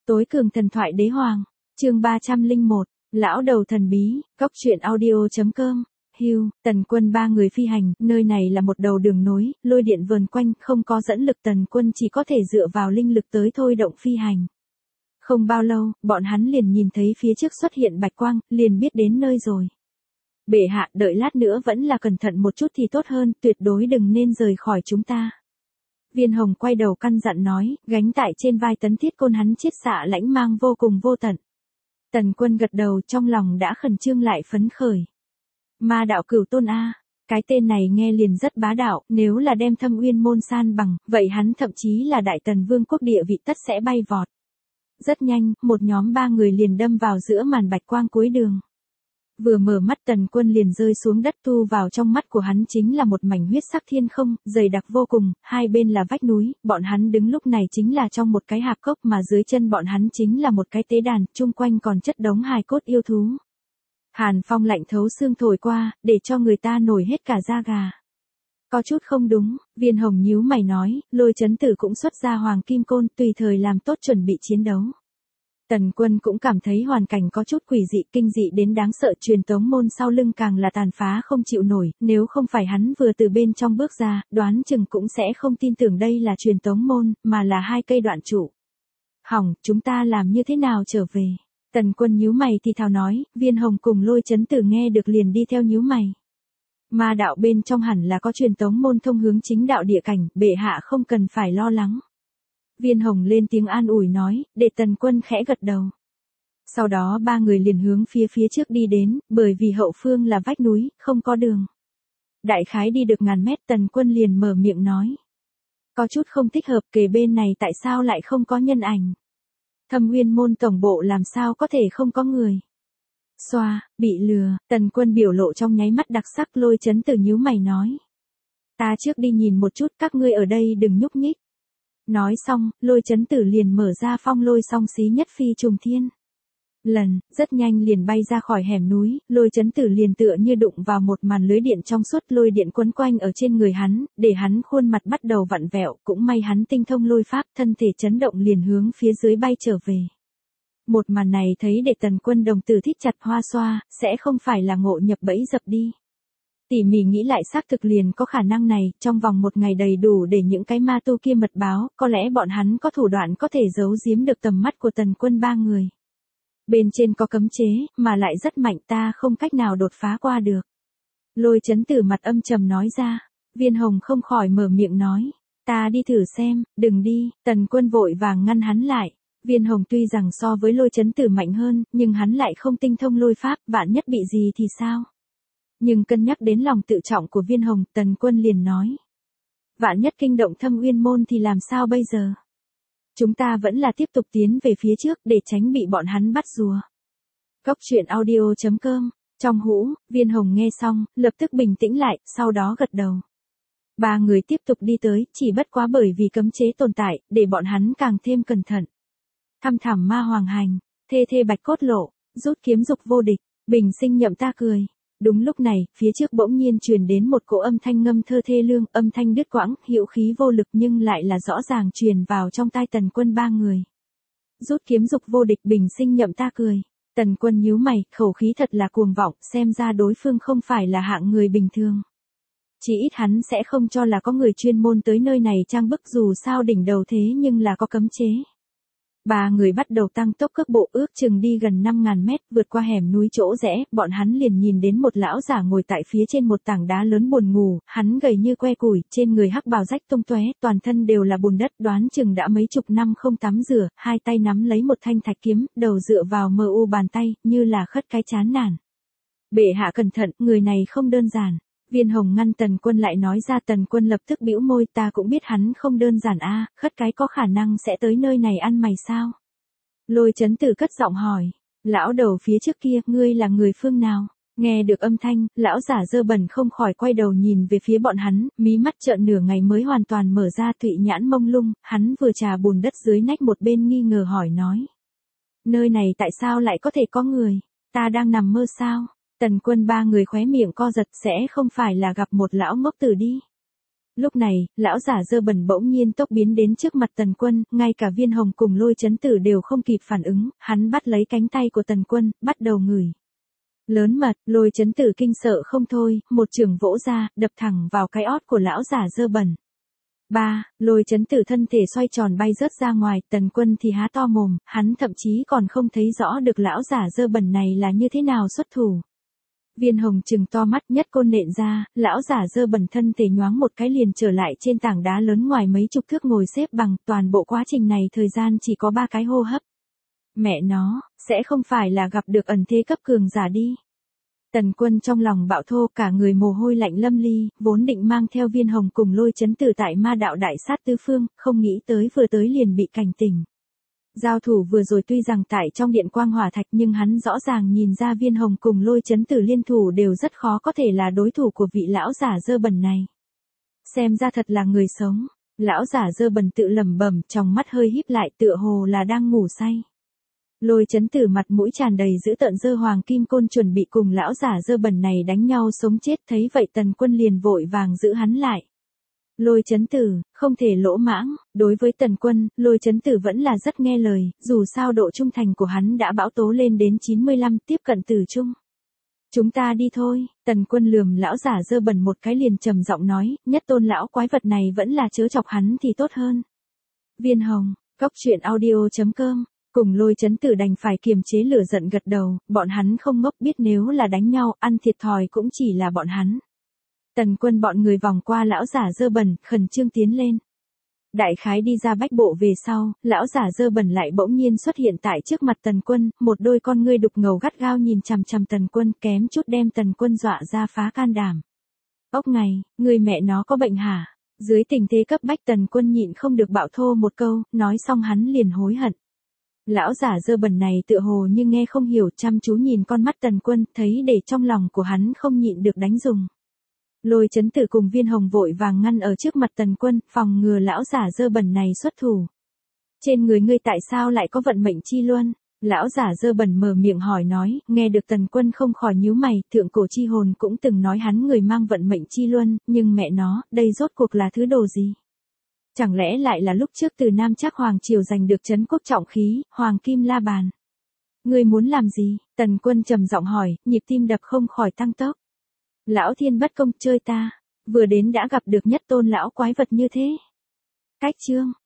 Tối cường thần thoại đế hoàng, chương 301, lão đầu thần bí, góc truyện audio.com. Hưu, Tần Quân ba người phi hành, nơi này là một đầu đường nối, lôi điện vờn quanh, không có dẫn lực, Tần Quân chỉ có thể dựa vào linh lực tới thôi động phi hành. Không bao lâu, bọn hắn liền nhìn thấy phía trước xuất hiện bạch quang, liền biết đến nơi rồi. Bệ hạ, đợi lát nữa vẫn là cẩn thận một chút thì tốt hơn, tuyệt đối đừng nên rời khỏi chúng ta. Viên Hồng quay đầu căn dặn nói, gánh tại trên vai Tấn Thiết Côn hắn chiết xạ lãnh mang vô cùng vô tận. Tần Quân gật đầu, trong lòng đã khẩn trương lại phấn khởi. Ma đạo cửu tôn a, cái tên này nghe liền rất bá đạo, nếu là đem Thâm Uyên môn san bằng, vậy hắn thậm chí là Đại Tần Vương quốc địa vị tất sẽ bay vọt. Rất nhanh, một nhóm ba người liền đâm vào giữa màn bạch quang cuối đường. Vừa mở mắt Tần Quân liền rơi xuống đất, thu vào trong mắt của hắn chính là một mảnh huyết sắc thiên không, dày đặc vô cùng, hai bên là vách núi, bọn hắn đứng lúc này chính là trong một cái hạp cốc mà dưới chân bọn hắn chính là một cái tế đàn, chung quanh còn chất đống hài cốt yêu thú. Hàn phong lạnh thấu xương thổi qua, để cho người ta nổi hết cả da gà. Có chút không đúng, Viên Hồng nhíu mày nói, Lôi Chấn Tử cũng xuất ra hoàng kim côn, tùy thời làm tốt chuẩn bị chiến đấu. Tần Quân cũng cảm thấy hoàn cảnh có chút quỷ dị, kinh dị đến đáng sợ, truyền tống môn sau lưng càng là tàn phá không chịu nổi, nếu không phải hắn vừa từ bên trong bước ra, đoán chừng cũng sẽ không tin tưởng đây là truyền tống môn, mà là hai cây đoạn trụ. Hỏng, chúng ta làm như thế nào trở về? Tần Quân nhíu mày thì thào nói, Viên Hồng cùng Lôi Chấn Tử nghe được liền đi theo nhíu mày. Ma đạo bên trong hẳn là có truyền tống môn thông hướng chính đạo địa cảnh, bệ hạ không cần phải lo lắng. Viên Hồng lên tiếng an ủi nói, để Tần Quân khẽ gật đầu. Sau đó ba người liền hướng phía trước đi đến, bởi vì hậu phương là vách núi, không có đường. Đại khái đi được ngàn mét, Tần Quân liền mở miệng nói. Có chút không thích hợp, kề bên này tại sao lại không có nhân ảnh? Thâm Uyên môn tổng bộ làm sao có thể không có người? Xoa, bị lừa, Tần Quân biểu lộ trong nháy mắt đặc sắc. Lôi Chấn Tử nhíu mày nói. Ta trước đi nhìn một chút, các ngươi ở đây đừng nhúc nhích. Nói xong, Lôi Chấn Tử liền mở ra phong lôi song xí nhất phi trùng thiên. Rất nhanh liền bay ra khỏi hẻm núi, Lôi Chấn Tử liền tựa như đụng vào một màn lưới điện trong suốt, lôi điện quấn quanh ở trên người hắn, để hắn khuôn mặt bắt đầu vặn vẹo, cũng may hắn tinh thông lôi pháp, thân thể chấn động liền hướng phía dưới bay trở về. Một màn này thấy để Tần Quân đồng tử thích chặt hoa xoa, sẽ không phải là ngộ nhập bẫy dập đi. Tỉ mỉ nghĩ lại xác thực liền có khả năng này, trong vòng một ngày đầy đủ để những cái ma tu kia mật báo, có lẽ bọn hắn có thủ đoạn có thể giấu giếm được tầm mắt của Tần Quân ba người. Bên trên có cấm chế, mà lại rất mạnh, ta không cách nào đột phá qua được. Lôi Chấn Tử mặt âm trầm nói ra. Viên Hồng không khỏi mở miệng nói. Ta đi thử xem, đừng đi. Tần Quân vội vàng ngăn hắn lại. Viên Hồng tuy rằng so với Lôi Chấn Tử mạnh hơn, nhưng hắn lại không tinh thông lôi pháp, vạn nhất bị gì thì sao? Nhưng cân nhắc đến lòng tự trọng của Viên Hồng, Tần Quân liền nói. Vạn nhất kinh động Thâm Uyên môn thì làm sao bây giờ? Chúng ta vẫn là tiếp tục tiến về phía trước để tránh bị bọn hắn bắt rùa. Góc truyện audio.com. Trong hũ, Viên Hồng nghe xong, lập tức bình tĩnh lại, sau đó gật đầu. Ba người tiếp tục đi tới, chỉ bất quá bởi vì cấm chế tồn tại, để bọn hắn càng thêm cẩn thận. Thăm thẳm ma hoàng hành, thê thê bạch cốt lộ, rút kiếm dục vô địch, bình sinh nhậm ta cười. Đúng lúc này, phía trước bỗng nhiên truyền đến một cỗ âm thanh ngâm thơ thê lương, âm thanh đứt quãng, hữu khí vô lực nhưng lại là rõ ràng truyền vào trong tai Tần Quân ba người. Rút kiếm dục vô địch, bình sinh nhậm ta cười. Tần Quân nhíu mày, khẩu khí thật là cuồng vọng, xem ra đối phương không phải là hạng người bình thường. Chỉ ít hắn sẽ không cho là có người chuyên môn tới nơi này trang bức, dù sao đỉnh đầu thế nhưng là có cấm chế. Ba người bắt đầu tăng tốc cước bộ, ước chừng đi gần 5.000 mét, vượt qua hẻm núi chỗ rẽ, bọn hắn liền nhìn đến một lão giả ngồi tại phía trên một tảng đá lớn buồn ngủ, hắn gầy như que củi, trên người hắc bào rách tung tóe, toàn thân đều là bùn đất, đoán chừng đã mấy chục năm không tắm rửa, hai tay nắm lấy một thanh thạch kiếm, đầu dựa vào mờ u bàn tay, như là khất cái chán nản. Bệ hạ cẩn thận, người này không đơn giản. Viên Hồng ngăn Tần Quân lại nói ra. Tần Quân lập tức bĩu môi, ta cũng biết hắn không đơn giản a, khất cái có khả năng sẽ tới nơi này ăn mày sao? Lôi Chấn Tử cất giọng hỏi, lão đầu phía trước kia, ngươi là người phương nào? Nghe được âm thanh, lão giả dơ bẩn không khỏi quay đầu nhìn về phía bọn hắn, mí mắt trợn nửa ngày mới hoàn toàn mở ra, thụy nhãn mông lung, hắn vừa trà bùn đất dưới nách một bên nghi ngờ hỏi nói. Nơi này tại sao lại có thể có người? Ta đang nằm mơ sao? Tần Quân ba người khóe miệng co giật, sẽ không phải là gặp một lão ngốc tử đi. Lúc này, lão giả dơ bẩn bỗng nhiên tốc biến đến trước mặt Tần Quân, ngay cả Viên Hồng cùng Lôi Chấn Tử đều không kịp phản ứng, hắn bắt lấy cánh tay của Tần Quân, bắt đầu ngửi. Lớn mật, Lôi Chấn Tử kinh sợ không thôi, một chưởng vỗ ra, đập thẳng vào cái ót của lão giả dơ bẩn. Lôi Chấn Tử thân thể xoay tròn bay rớt ra ngoài, Tần Quân thì há to mồm, hắn thậm chí còn không thấy rõ được lão giả dơ bẩn này là như thế nào xuất thủ. Viên Hồng trừng to mắt, nhất côn nện ra, lão giả dơ bẩn thân thể nhoáng một cái liền trở lại trên tảng đá lớn ngoài mấy chục thước ngồi xếp bằng, toàn bộ quá trình này thời gian chỉ có 3 cái hô hấp. Mẹ nó, sẽ không phải là gặp được ẩn thế cấp cường giả đi. Tần Quân trong lòng bạo thô, cả người mồ hôi lạnh lâm ly, vốn định mang theo Viên Hồng cùng Lôi Chấn Tử tại ma đạo đại sát tứ phương, không nghĩ tới vừa tới liền bị cảnh tỉnh. Giao thủ vừa rồi tuy rằng tại trong điện quang hỏa thạch nhưng hắn rõ ràng nhìn ra Viên Hồng cùng Lôi Chấn Tử liên thủ đều rất khó có thể là đối thủ của vị lão giả dơ bẩn này. Xem ra thật là người sống, lão giả dơ bẩn tự lẩm bẩm, trong mắt hơi híp lại tựa hồ là đang ngủ say. Lôi Chấn Tử mặt mũi tràn đầy dữ tợn giơ hoàng kim côn chuẩn bị cùng lão giả dơ bẩn này đánh nhau sống chết, thấy vậy Tần Quân liền vội vàng giữ hắn lại. Lôi Chấn Tử, không thể lỗ mãng, đối với Tần Quân, Lôi Chấn Tử vẫn là rất nghe lời, dù sao độ trung thành của hắn đã bão tố lên đến 95, tiếp cận tử trung. Chúng ta đi thôi, Tần Quân lườm lão giả dơ bẩn một cái liền trầm giọng nói, nhất tôn lão quái vật này vẫn là chớ chọc hắn thì tốt hơn. Viên Hồng, Cốc Truyện Audio.com, cùng Lôi Chấn Tử đành phải kiềm chế lửa giận gật đầu, bọn hắn không ngốc, biết nếu là đánh nhau, ăn thiệt thòi cũng chỉ là bọn hắn. Tần Quân bọn người vòng qua lão giả dơ bẩn, khẩn trương tiến lên. Đại khái đi ra bách bộ về sau, lão giả dơ bẩn lại bỗng nhiên xuất hiện tại trước mặt Tần Quân, một đôi con ngươi đục ngầu gắt gao nhìn chằm chằm Tần Quân, kém chút đem Tần Quân dọa ra phá can đảm. Ốc ngày, người mẹ nó có bệnh hả? Dưới tình thế cấp bách Tần Quân nhịn không được bạo thô một câu, nói xong hắn liền hối hận. Lão giả dơ bẩn này tựa hồ như nghe không hiểu, chăm chú nhìn con mắt Tần Quân, thấy để trong lòng của hắn không nhịn được đánh dùng. Lôi Chấn Tử cùng Viên Hồng vội vàng ngăn ở trước mặt Tần Quân, phòng ngừa lão giả dơ bẩn này xuất thủ. Trên người ngươi tại sao lại có vận mệnh chi luân? Lão giả dơ bẩn mở miệng hỏi nói, nghe được Tần Quân không khỏi nhíu mày, thượng cổ chi hồn cũng từng nói hắn người mang vận mệnh chi luân, nhưng mẹ nó, đây rốt cuộc là thứ đồ gì? Chẳng lẽ lại là lúc trước từ Nam Trác Hoàng Triều giành được trấn quốc trọng khí, Hoàng Kim La Bàn? Ngươi muốn làm gì? Tần Quân trầm giọng hỏi, nhịp tim đập không khỏi tăng tốc. Lão thiên bất công chơi ta, vừa đến đã gặp được nhất tôn lão quái vật như thế. Cách chương.